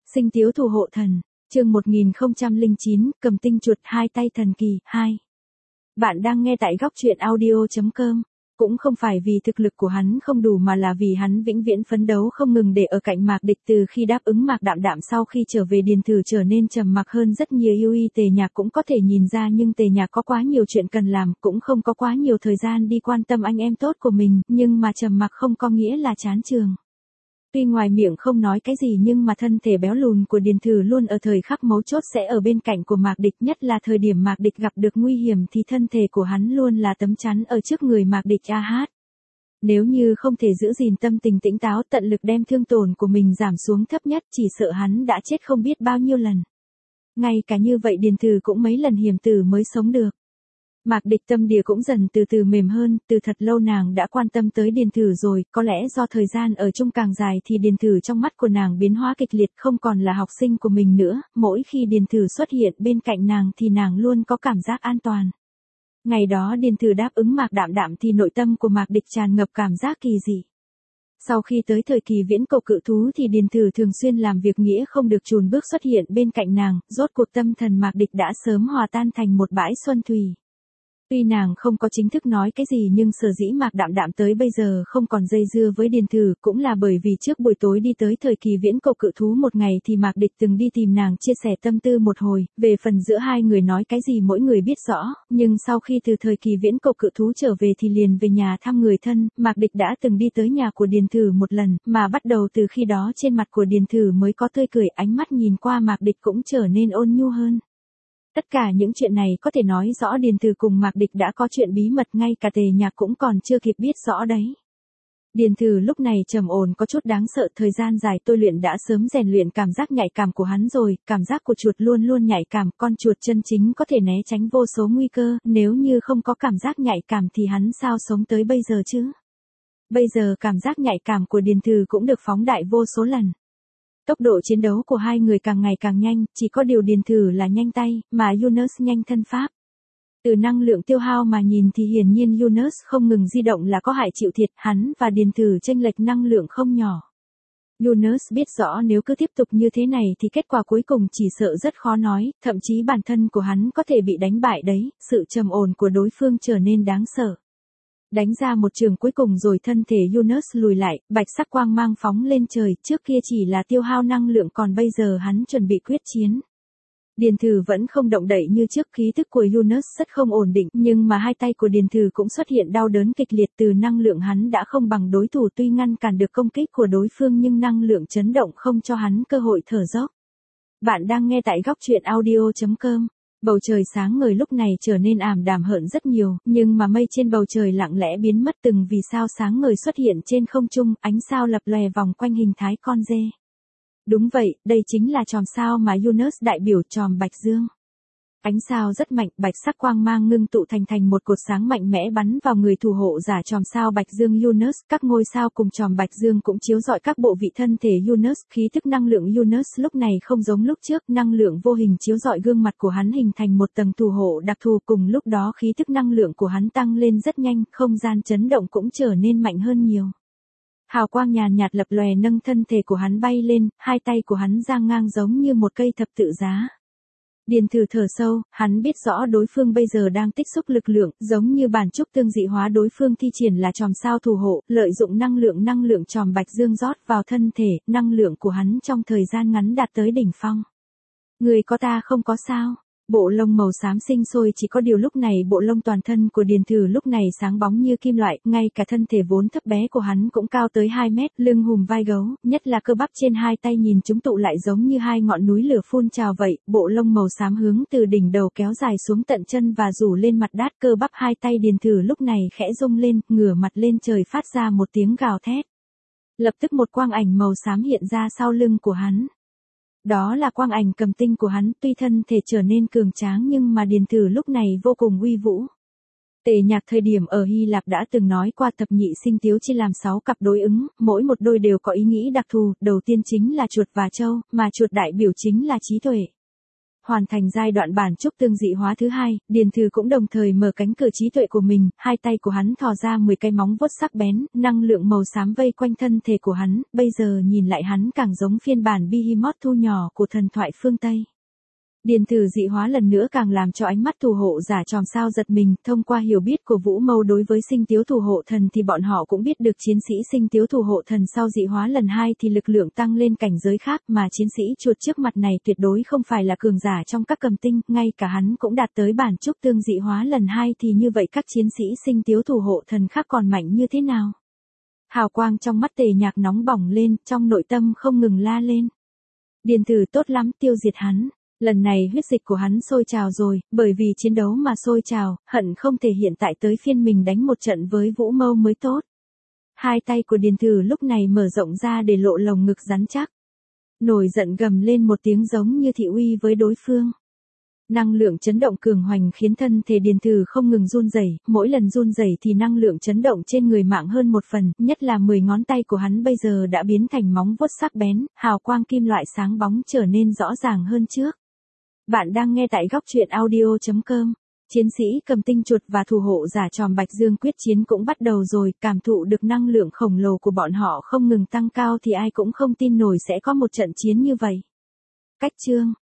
Sinh tiếu thủ hộ thần, chương 1009, cầm tinh chuột hai tay thần kỳ, 2. Bạn đang nghe tại góc truyện audio.com. Cũng không phải vì thực lực của hắn không đủ mà là vì hắn vĩnh viễn phấn đấu không ngừng để ở cạnh Mạc Địch. Từ khi đáp ứng Mạc Đạm Đạm sau khi trở về Điền Thử trở nên trầm mặc hơn rất nhiều. Yêu y Tề Nhạc cũng có thể nhìn ra, nhưng Tề Nhạc có quá nhiều chuyện cần làm, cũng không có quá nhiều thời gian đi quan tâm anh em tốt của mình, nhưng mà trầm mặc không có nghĩa là chán trường. Tuy ngoài miệng không nói cái gì nhưng mà thân thể béo lùn của Điền Thử luôn ở thời khắc mấu chốt sẽ ở bên cạnh của Mạc Địch, nhất là thời điểm Mạc Địch gặp được nguy hiểm thì thân thể của hắn luôn là tấm chắn ở trước người Mạc Địch. Nếu như không thể giữ gìn tâm tình tỉnh táo, tận lực đem thương tổn của mình giảm xuống thấp nhất, chỉ sợ hắn đã chết không biết bao nhiêu lần. Ngay cả như vậy Điền Thử cũng mấy lần hiểm tử mới sống được. Mạc Địch tâm địa cũng dần từ từ mềm hơn, từ thật lâu nàng đã quan tâm tới Điền Thử rồi, có lẽ do thời gian ở chung càng dài thì Điền Thử trong mắt của nàng biến hóa kịch liệt, không còn là học sinh của mình nữa, mỗi khi Điền Thử xuất hiện bên cạnh nàng thì nàng luôn có cảm giác an toàn. Ngày đó Điền Thử đáp ứng Mạc Đạm Đạm thì nội tâm của Mạc Địch tràn ngập cảm giác kỳ dị. Sau khi tới thời kỳ viễn cổ cự thú thì Điền Thử thường xuyên làm việc nghĩa không được chùn bước xuất hiện bên cạnh nàng, rốt cuộc tâm thần Mạc Địch đã sớm hòa tan thành một bãi xuân thủy. Tuy nàng không có chính thức nói cái gì nhưng sở dĩ Mạc Đạm Đạm tới bây giờ không còn dây dưa với Điền Thử cũng là bởi vì trước buổi tối đi tới thời kỳ viễn cổ cự thú một ngày thì Mạc Địch từng đi tìm nàng chia sẻ tâm tư một hồi, về phần giữa hai người nói cái gì mỗi người biết rõ, nhưng sau khi từ thời kỳ viễn cổ cự thú trở về thì liền về nhà thăm người thân. Mạc Địch đã từng đi tới nhà của Điền Thử một lần, mà bắt đầu từ khi đó trên mặt của Điền Thử mới có tươi cười, ánh mắt nhìn qua Mạc Địch cũng trở nên ôn nhu hơn. Tất cả những chuyện này có thể nói rõ Điền Thử cùng Mạc Địch đã có chuyện bí mật, ngay cả Tề Nhạc cũng còn chưa kịp biết rõ đấy. Điền Thử lúc này trầm ổn có chút đáng sợ, thời gian dài tôi luyện đã sớm rèn luyện cảm giác nhạy cảm của hắn rồi, cảm giác của chuột luôn luôn nhạy cảm, con chuột chân chính có thể né tránh vô số nguy cơ, nếu như không có cảm giác nhạy cảm thì hắn sao sống tới bây giờ chứ? Bây giờ cảm giác nhạy cảm của Điền Thử cũng được phóng đại vô số lần. Tốc độ chiến đấu của hai người càng ngày càng nhanh, chỉ có điều Điền Thử là nhanh tay, mà Yunus nhanh thân pháp. Từ năng lượng tiêu hao mà nhìn thì hiển nhiên Yunus không ngừng di động là có hại chịu thiệt, hắn và Điền Thử chênh lệch năng lượng không nhỏ. Yunus biết rõ nếu cứ tiếp tục như thế này thì kết quả cuối cùng chỉ sợ rất khó nói, thậm chí bản thân của hắn có thể bị đánh bại đấy. Sự trầm ổn của đối phương trở nên đáng sợ. Đánh ra một trường cuối cùng rồi thân thể Yunus lùi lại, bạch sắc quang mang phóng lên trời, trước kia chỉ là tiêu hao năng lượng còn bây giờ hắn chuẩn bị quyết chiến. Điền Thử vẫn không động đậy như trước, khí tức của Yunus rất không ổn định, nhưng mà hai tay của Điền Thử cũng xuất hiện đau đớn kịch liệt, từ năng lượng hắn đã không bằng đối thủ, tuy ngăn cản được công kích của đối phương nhưng năng lượng chấn động không cho hắn cơ hội thở dốc. Bạn đang nghe tại góc truyện audio.com. Bầu trời sáng ngời lúc này trở nên ảm đạm hơn rất nhiều, nhưng mà mây trên bầu trời lặng lẽ biến mất, từng vì sao sáng ngời xuất hiện trên không trung, ánh sao lập lòe vòng quanh hình thái con dê. Đúng vậy, đây chính là chòm sao mà Yunus đại biểu, chòm Bạch Dương. Ánh sao rất mạnh, bạch sắc quang mang ngưng tụ thành một cột sáng mạnh mẽ bắn vào người thủ hộ giả chòm sao Bạch Dương Yunus, các ngôi sao cùng chòm Bạch Dương cũng chiếu rọi các bộ vị thân thể Yunus, khí thức năng lượng Yunus lúc này không giống lúc trước, năng lượng vô hình chiếu rọi gương mặt của hắn hình thành một tầng thủ hộ đặc thù, cùng lúc đó khí thức năng lượng của hắn tăng lên rất nhanh, không gian chấn động cũng trở nên mạnh hơn nhiều. Hào quang nhàn nhạt lập lòe nâng thân thể của hắn bay lên, hai tay của hắn dang ngang giống như một cây thập tự giá. Điền Thử thở sâu, hắn biết rõ đối phương bây giờ đang tích xúc lực lượng, giống như bản trúc tương dị hóa đối phương thi triển là chòm sao thủ hộ, lợi dụng năng lượng chòm Bạch Dương rót vào thân thể, năng lượng của hắn trong thời gian ngắn đạt tới đỉnh phong. Người có ta không có sao? Bộ lông màu xám sinh sôi, chỉ có điều lúc này bộ lông toàn thân của Điền Thử lúc này sáng bóng như kim loại, ngay cả thân thể vốn thấp bé của hắn cũng cao tới 2 mét, lưng hùm vai gấu, nhất là cơ bắp trên hai tay nhìn chúng tụ lại giống như hai ngọn núi lửa phun trào vậy, bộ lông màu xám hướng từ đỉnh đầu kéo dài xuống tận chân và rủ lên mặt đát, cơ bắp hai tay Điền Thử lúc này khẽ rung lên, ngửa mặt lên trời phát ra một tiếng gào thét. Lập tức một quang ảnh màu xám hiện ra sau lưng của hắn. Đó là quang ảnh cầm tinh của hắn, tuy thân thể trở nên cường tráng nhưng mà Điền Thử lúc này vô cùng uy vũ. Tề Nhạc thời điểm ở Hy Lạp đã từng nói qua thập nhị sinh tiếu chia làm 6 cặp đối ứng, mỗi một đôi đều có ý nghĩ đặc thù, đầu tiên chính là chuột và trâu, mà chuột đại biểu chính là trí tuệ. Hoàn thành giai đoạn bản trúc tương dị hóa thứ hai, Điền Thử cũng đồng thời mở cánh cửa trí tuệ của mình, hai tay của hắn thò ra 10 cái móng vuốt sắc bén, năng lượng màu xám vây quanh thân thể của hắn, bây giờ nhìn lại hắn càng giống phiên bản Behemoth thu nhỏ của thần thoại phương Tây. Điền Thử dị hóa lần nữa càng làm cho ánh mắt thủ hộ giả Tròm Sao giật mình, thông qua hiểu biết của Vũ Mâu đối với sinh tiếu thủ hộ thần thì bọn họ cũng biết được chiến sĩ sinh tiếu thủ hộ thần sau dị hóa lần 2 thì lực lượng tăng lên cảnh giới khác, mà chiến sĩ chuột trước mặt này tuyệt đối không phải là cường giả trong các cầm tinh, ngay cả hắn cũng đạt tới bản trúc tương dị hóa lần 2 thì như vậy các chiến sĩ sinh tiếu thủ hộ thần khác còn mạnh như thế nào? Hào quang trong mắt Tề Nhạc nóng bỏng lên, trong nội tâm không ngừng la lên. Điền Thử tốt lắm, tiêu diệt hắn. Lần này huyết dịch của hắn sôi trào rồi, bởi vì chiến đấu mà sôi trào, hận không thể hiện tại tới phiên mình đánh một trận với Vũ Mâu mới tốt. Hai tay của Điền Thử lúc này mở rộng ra để lộ lồng ngực rắn chắc. Nổi giận gầm lên một tiếng giống như thị uy với đối phương. Năng lượng chấn động cường hoành khiến thân thể Điền Thử không ngừng run rẩy, mỗi lần run rẩy thì năng lượng chấn động trên người mạng hơn một phần, nhất là 10 ngón tay của hắn bây giờ đã biến thành móng vuốt sắc bén, hào quang kim loại sáng bóng trở nên rõ ràng hơn trước. Bạn đang nghe tại góc truyện audio.com. Chiến sĩ cầm tinh chuột và thủ hộ giả Tròm Bạch Dương quyết chiến cũng bắt đầu rồi, cảm thụ được năng lượng khổng lồ của bọn họ không ngừng tăng cao thì ai cũng không tin nổi sẽ có một trận chiến như vậy. Cách chương